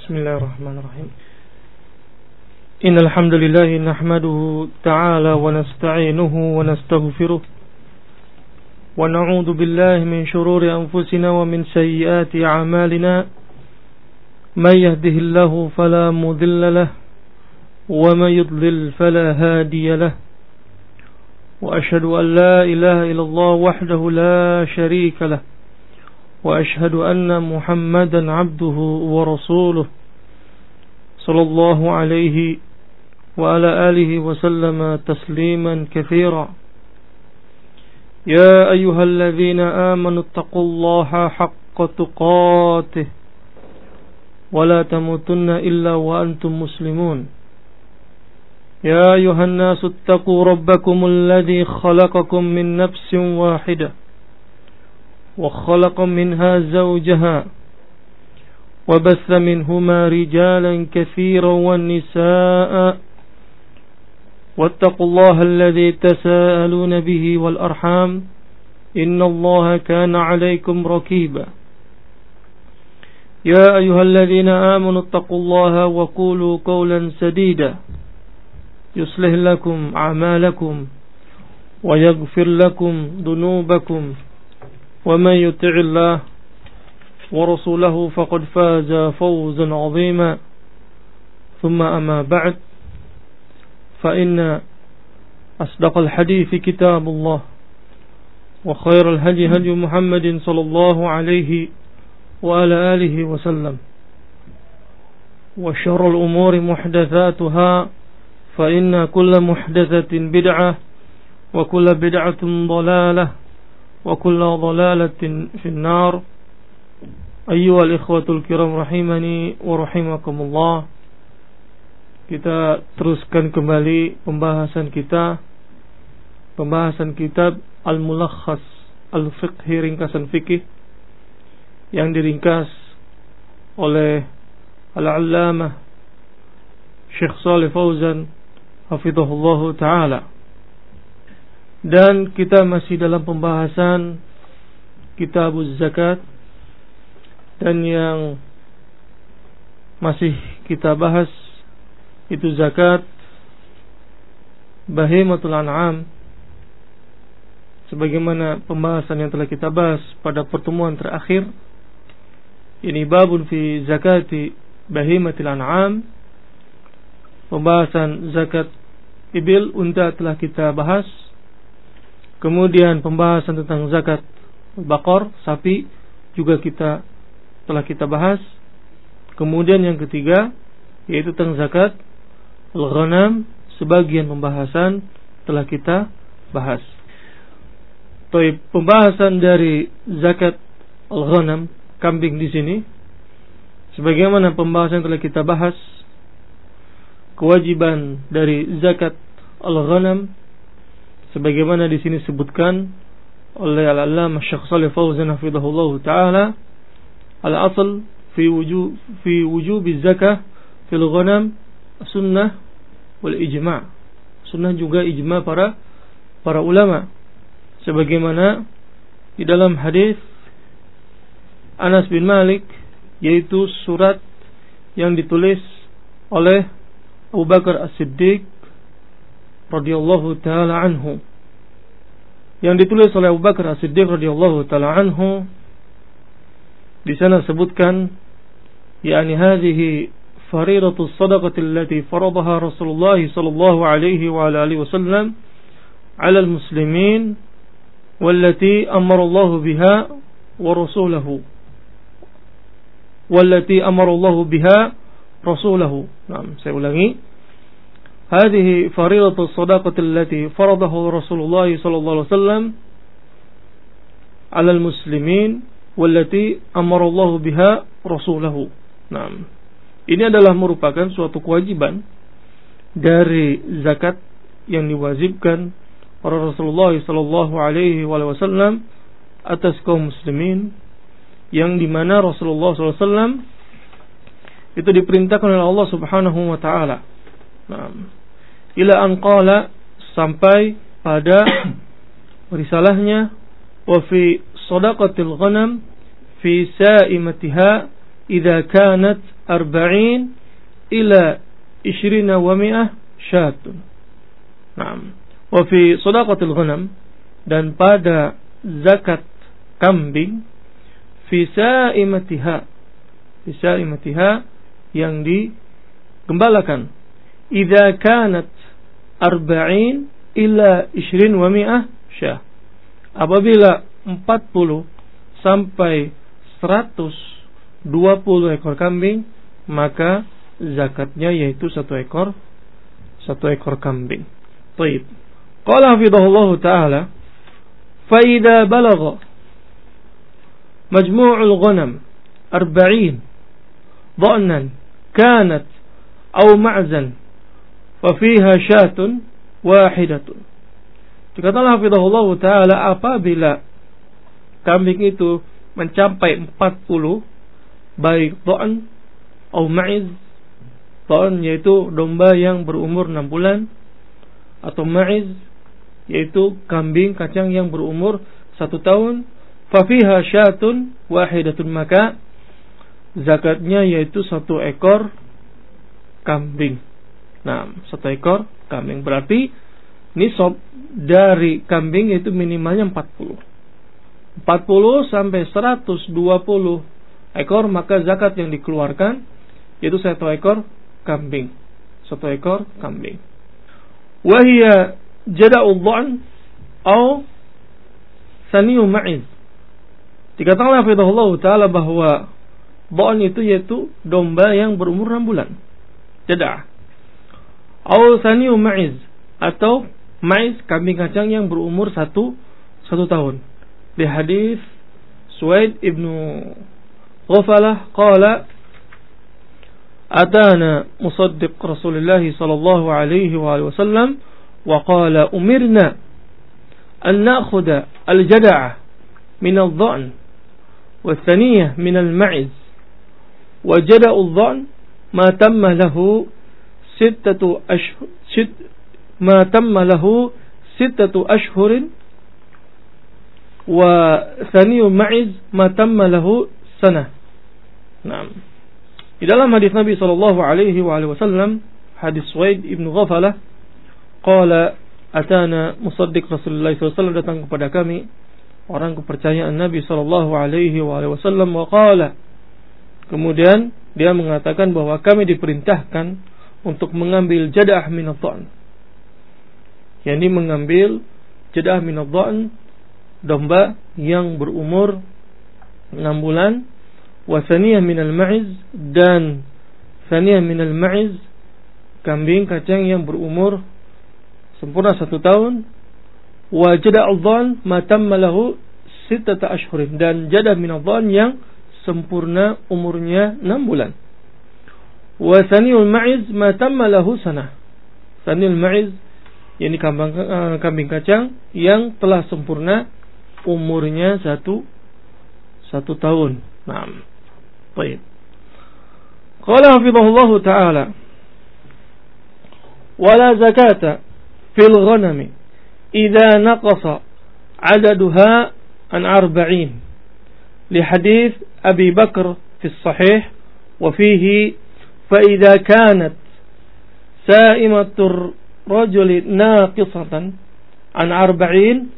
Bismillahirrahmanirrahim. Innal hamdalillah nahmaduhu ta'ala wa nasta'inuhu wa nastaghfiruh wa na'udzu billahi min shururi anfusina wa min sayyiati a'malina. May yahdihillahu fala mudilla lahu wa may yudlil fala hadiya lahu. Wa ashhadu an la ilaha illallah wahdahu la sharika lahu. وأشهد أن محمدا عبده ورسوله صلى الله عليه وعلى آله وسلم تسليما كثيرا. يا أيها الذين آمنوا اتقوا الله حق تقاته ولا تموتن إلا وأنتم مسلمون. يا أيها الناس اتقوا ربكم الذي خلقكم من نفس واحدة وخلق منها زوجها وبث منهما رجالا كثيرا والنساء واتقوا الله الذي تساءلون به والأرحام إن الله كان عليكم رقيبا. يا أيها الذين آمنوا اتقوا الله وقولوا قولا سديدا يصلح لكم أعمالكم ويغفر لكم ذنوبكم ومن يطع الله ورسوله فقد فاز فوزا عظيما. ثم أما بعد فإن أصدق الحديث كتاب الله وخير الهدي هدي محمد صلى الله عليه وعلى آله وسلم وشر الأمور محدثاتها فإن كل محدثة بدعة وكل بدعة ضلالة وكل ضلالة في النار. أيها الإخوة الكرام rahimani wa rahimakumullah. Kita teruskan kembali pembahasan kitab Al-Mulakhas Al-Fiqhi, ringkasan fikih yang diringkas oleh Al-Allamah Syekh Shalih Fauzan hafizahullahu ta'ala. Dan kita masih dalam pembahasan Kitabuz Zakat, dan yang masih kita bahas itu zakat bahimatul an'am, sebagaimana pembahasan yang telah kita bahas pada pertemuan terakhir. Ini babun fi zakati bahimatul an'am. Pembahasan zakat ibil, unta, telah kita bahas. Kemudian pembahasan tentang zakat bakor, sapi, juga telah kita bahas. Kemudian yang ketiga yaitu tentang zakat al-ghanam, sebagian pembahasan telah kita bahas. Pembahasan dari zakat al-ghanam, kambing di sini, sebagaimana pembahasan telah kita bahas, kewajiban dari zakat al-ghanam sebagaimana di sini disebutkan oleh Al-Allamah Syekh Shalih Fauzan hafizahullahu taala, al-asl fi wujub zakah fil ghanam sunnah wal ijma'. Sunnah juga ijma' para ulama, sebagaimana di dalam hadis Anas bin Malik, yaitu surat yang ditulis oleh Abu Bakar As-Siddiq radhiyallahu taala anhu, yang ditulis oleh Abu Bakar As-Siddiq radhiyallahu taala anhu. Di sana sebutkan, yakni hadhihi fariidatu shadaqati allati faradaha Rasulullah sallallahu alaihi wa alihi wasallam 'ala al-muslimin wallati amara Allah biha wa rasuluhu saya ulangi. هذه فريضة الصدقة التي فرضه رسول الله صلى الله عليه وسلم على المسلمين والتي أمر الله بها رسوله. Ini adalah merupakan suatu kewajiban dari zakat yang diwajibkan oleh Rasulullah sallallahu alaihi wasallam atas kaum muslimin, yang dimana Rasulullah sallallahu alaihi wasallam itu diperintahkan oleh Allah Subhanahu wa taala. Ila an qala, sampai pada risalahnya, wa fi shadaqatil ghanam fi sa'imatiha idza kanat 40 ila 20 wa 100 syatun. Naam. Wa fi shadaqatil ghanam, dan pada zakat kambing, fi sa'imatiha yang digembalakan, idza kanat 40 ila 20 wa 100 syah, apabila 40 sampai 120 ekor kambing, maka zakatnya yaitu satu ekor kambing. Baik. Qala hafidhahullah ta'ala, fa idza balagha majmu'ul ghanam 40 dha'nan kanat aw ma'zan fa fiha syatun wahidatun. Dikatakan hafidhahullah ta'ala, apabila kambing itu mencapai 40, baik dha'n atau ma'iz. Dha'n yaitu domba yang berumur 6 bulan, atau ma'iz yaitu kambing kacang yang berumur 1 tahun, fa fiha syatun wahidatun, maka zakatnya yaitu 1 ekor kambing. Nah, 1 ekor kambing, berarti nisab dari kambing itu minimalnya 40 sampai 120 ekor, maka zakat yang dikeluarkan yaitu 1 ekor kambing. Wa hiya jada'u dha'n atau saniyu ma'iz. Dikatakan hafizahullah ta'ala bahwa dha'n itu yaitu domba yang berumur 6 bulan, jada'. Atau saniyu ma'iz, atau ma'iz kambing kacang yang berumur 1 tahun. Di hadis Suwaid ibnu Ghafalah qala atana musaddiq Rasulullah sallallahu alaihi wasallam wa qala umirna an na'khudha al-jada'ah min al-dha'n wa thaniyah min al-ma'iz wa jada'u al-dha'n ma tamma lahu 6 ashhurin wa thaniyu ma'iz ma tamma lahu sanah. Naam. Di dalam hadis Nabi sallallahu alaihi wasallam, hadis Suwaid ibn Ghafalah, qala atana musaddiq Rasulullah sallallahu alaihi wasallam, datang kepada kami orang kepercayaan Nabi sallallahu alaihi wasallam, wa qala, kemudian dia mengatakan bahwa kami diperintahkan untuk mengambil jadah min ad-dha'n, yakni mengambil jadah min ad-dha'n, domba yang berumur 6 bulan, wa thaniyah minal ma'iz, dan thaniyah minal ma'iz kambing kacang yang berumur sempurna 1 tahun, wa jada'ul dha'n ma tamma lahu 6 ashhurin, dan jadah minal dha'n yang sempurna umurnya 6 bulan, wa thaniyul ma'iz ma tamma lahu sanah. Thaniyul ma'iz yakni kambing kacang yang telah sempurna umurnya 1 tahun. Naam. Baik. Qala hafizahullah ta'ala, wala zakata fil ghanami idza naqasa adaduha an 40, li hadits Abi Bakr fi sahih, wa fihi fa idza kanat sa'imatur rajuli naqisatan an 40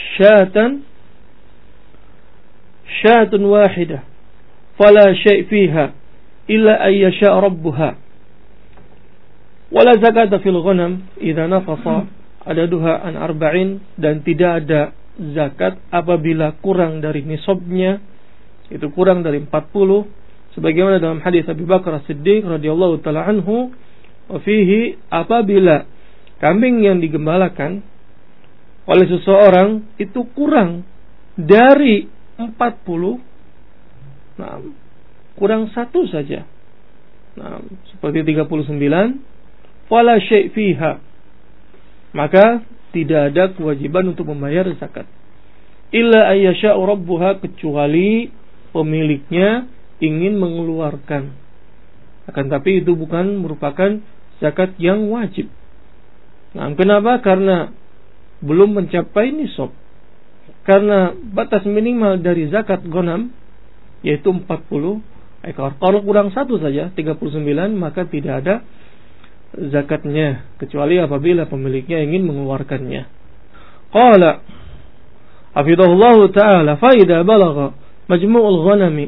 syatun wahidah fala syai' fiha illa ay yasha rabbuha, wala zakata fil ghanam idza naqasa adaduha an 40, dan tidak ada zakat apabila kurang dari nisabnya, itu kurang dari 40, sebagaimana dalam hadis Abu Bakar As-Siddiq radhiyallahu taala anhu, wa fihi, apabila kambing yang digembalakan oleh seseorang itu kurang dari 40, nah, kurang 1 saja, nah, seperti 39, fala syai' fiha, maka tidak ada kewajiban untuk membayar zakat, illa ayyasha'u rabbuha, kecuali pemiliknya ingin mengeluarkan, akan tapi itu bukan merupakan zakat yang wajib. Nah, kenapa? Karena belum mencapai nisab. Karena batas minimal dari zakat ghanam yaitu 40, ekor. Kalau kurang satu saja, 39, maka tidak ada zakatnya, kecuali apabila pemiliknya ingin mengeluarkannya. Qala hafidhahullah ta'ala, fa idza balagha majmu'ul ghanami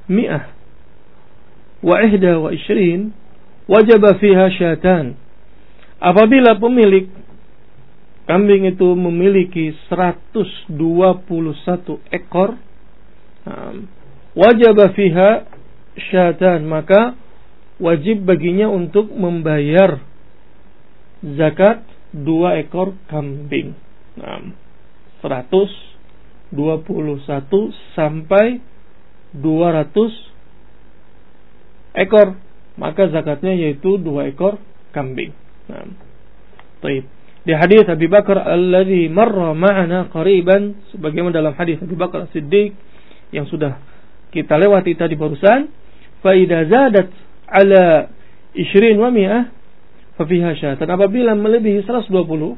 121 wajaba fiha syatan. Apabila pemilik kambing itu memiliki 121 ekor, wajaba fiha syatan, maka wajib baginya untuk membayar zakat 2 ekor kambing. 121 sampai 200 ekor, maka zakatnya yaitu 2 ekor kambing. Baik. Di hadis Abi Bakar alladzi marra ma'ana qariban, sebagaimana dalam hadis Abi Bakar Siddiq yang sudah kita lewati tadi barusan, fa idza zadat ala 20 wa 100 fa fiha syatan. Apabila melebihi 121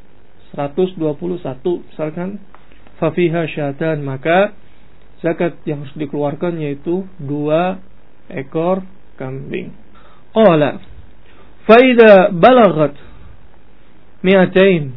misalkan, fa fiha syatan, maka zakat yang harus dikeluarkan yaitu 2 ekor kambing. Qala fa idza balagat 201,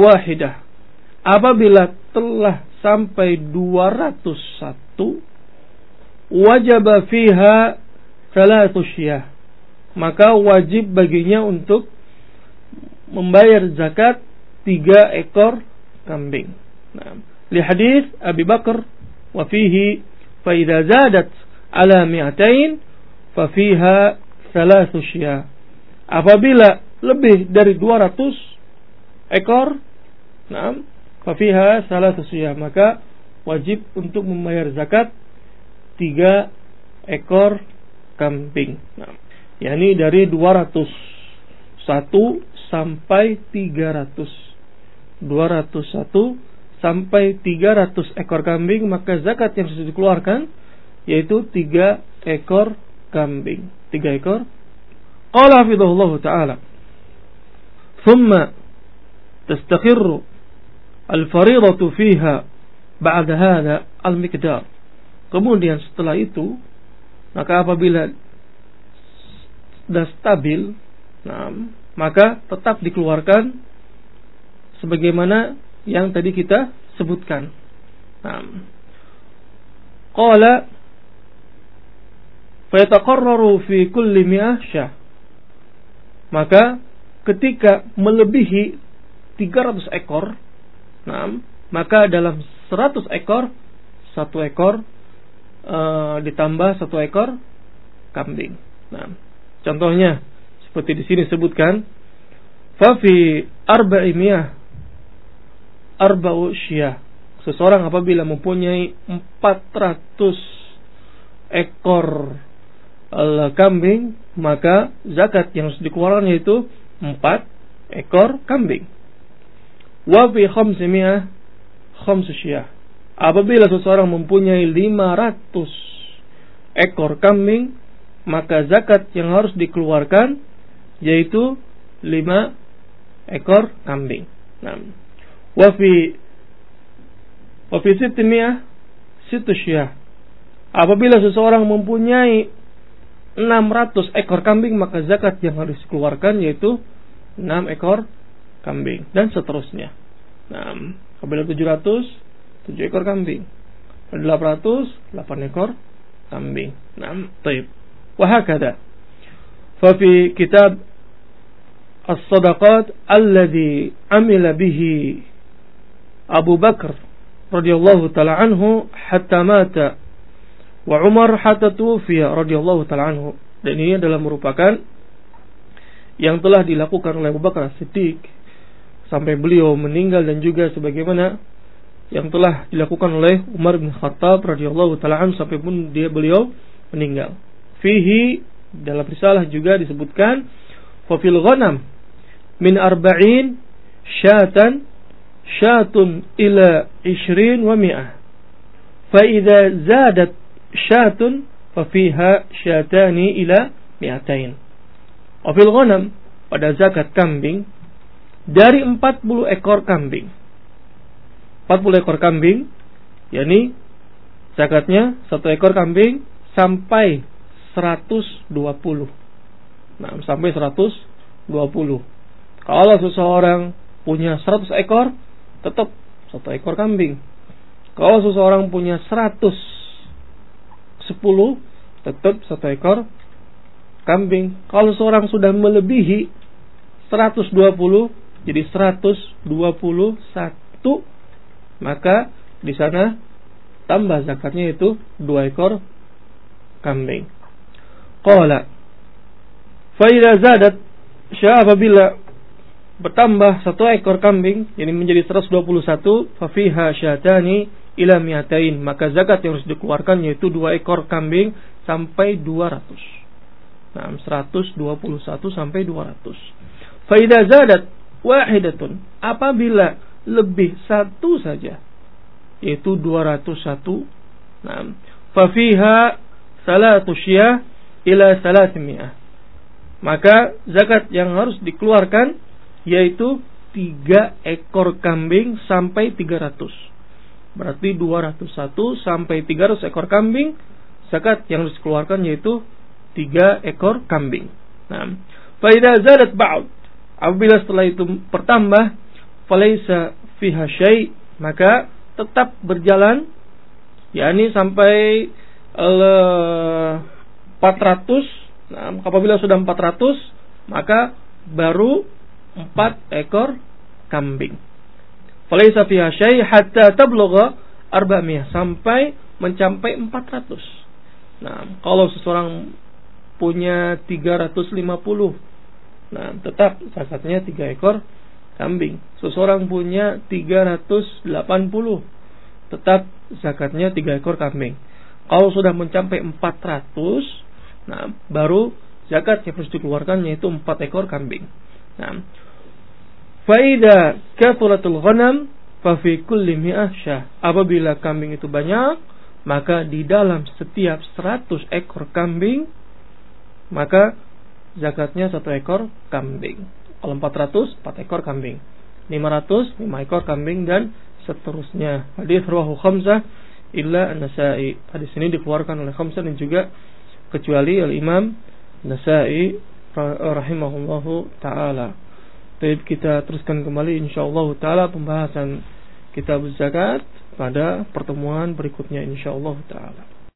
apabila telah sampai 201, wajaba fiha 3 syiyah, maka wajib baginya untuk membayar zakat 3 ekor kambing. Li hadis Abi Bakar wa fihi fa idza zadat ala 200 fa fiha 3 syiyah. Apabila lebih dari 200 ekor, fa fiha 3 syiyah, maka wajib untuk membayar zakat 3 ekor kambing. yakni dari 201 sampai 300. 201 sampai 300 ekor kambing, maka zakat yang harus dikeluarkan yaitu 3 ekor kambing. 3 ekor. Qala hafidhahullah ta'ala, thumma tastakhirru al-fariidatu fiha ba'da hadha al-miqdar. Kemudian setelah itu, maka apabila sudah stabil, maka tetap dikeluarkan sebagaimana yang tadi kita sebutkan. Qala fa yataqarraru fi kulli 100 syah. Maka ketika melebihi 300 ekor, maka dalam 100 ekor 1 ekor ditambah 1 ekor kambing. Contohnya seperti di sini sebutkan, fa fi 400 arba'u syiyah. Seseorang apabila mempunyai 400 ekor kambing, maka zakat yang harus dikeluarkan yaitu 4 ekor kambing. Wa fi 500 khamsu syiyah. Apabila seseorang mempunyai 500 ekor kambing, maka zakat yang harus dikeluarkan yaitu 5 ekor kambing. Wa fi 600 syiyah. Apabila seseorang mempunyai 600 ekor kambing, maka zakat yang harus dikeluarkan yaitu 6 ekor kambing, dan seterusnya. Apabila 700, 7 ekor kambing. 800, 8 ekor kambing. Taib. Wa hakadha. Fa fi kitab as-sadaqat alladhi amila bihi Abu Bakar radhiyallahu ta'ala anhu hatta mata, wa Umar hatta tuwfiya radhiyallahu ta'ala anhu. Dan ini adalah merupakan yang telah dilakukan oleh Abu Bakar Siddiq sampai beliau meninggal, dan juga sebagaimana yang telah dilakukan oleh Umar bin Khattab radhiyallahu ta'ala anhu sampai pun beliau meninggal. Fihi, dalam risalah juga disebutkan, fa fil ghanam min 40 syatan syatun ila 20 wa 100. Fa idza zadat syatun fa fiha syatani ila 200. Wa fil ghanam, pada zakat kambing, dari 40 ekor kambing. 40 ekor kambing, yakni zakatnya 1 ekor kambing sampai 120. Nah, sampai 120. Kalau seseorang punya 100 ekor, tetap 1 ekor kambing. Kalau seseorang punya 110, tetap 1 ekor kambing. Kalau seseorang sudah melebihi 120, jadi 121, maka di sana tambah zakatnya itu 2 ekor kambing. Qala fa idza zadat apabila bertambah 1 ekor kambing, ini menjadi 121, fa fiha syatani ila mi'atain, maka zakat yang harus dikeluarkan yaitu 2 ekor kambing sampai 200. Nah, 121 sampai 200. Fa idza zadat wahidatun, apabila lebih 1 saja, yaitu 201, nah, fa fiha salatu syiyah ila 300, maka zakat yang harus dikeluarkan yaitu 3 ekor kambing sampai 300. Berarti 201 sampai 300 ekor kambing, zakat yang harus dikeluarkan yaitu 3 ekor kambing. Nah, fa idza zadat ba'd, apabila setelah itu bertambah, falaisa fiha syai', maka tetap berjalan, yakni sampai 400. Nah, apabila sudah 400, maka baru 4 ekor kambing. Falaisa fiha syai' hatta tablugha 400, sampai mencapai 400. Nah, kalau seseorang punya 350, nah, tetap zakatnya 3 ekor kambing. Seseorang punya 380, tetap zakatnya 3 ekor kambing. Kalau sudah mencapai 400, nah, baru zakat yang harus dikeluarkan yaitu 4 ekor kambing. Nah, fa idza kathuratul ghanam fa fi kulli mi'ah syah, apabila kambing itu banyak, maka di dalam setiap 100 ekor kambing, maka zakatnya 1 ekor kambing. Kalau 400, 4 ekor kambing. 500, 5 ekor kambing, dan seterusnya. Hadis rawahu khamsah illa an-Nasa'i. Hadis ini dikeluarkan oleh khamsah dan juga kecuali al-Imam Nasa'i rahimahullahu ta'ala. Baik, kita teruskan kembali insyaallah ta'ala pembahasan kitab zakat pada pertemuan berikutnya insyaallah ta'ala.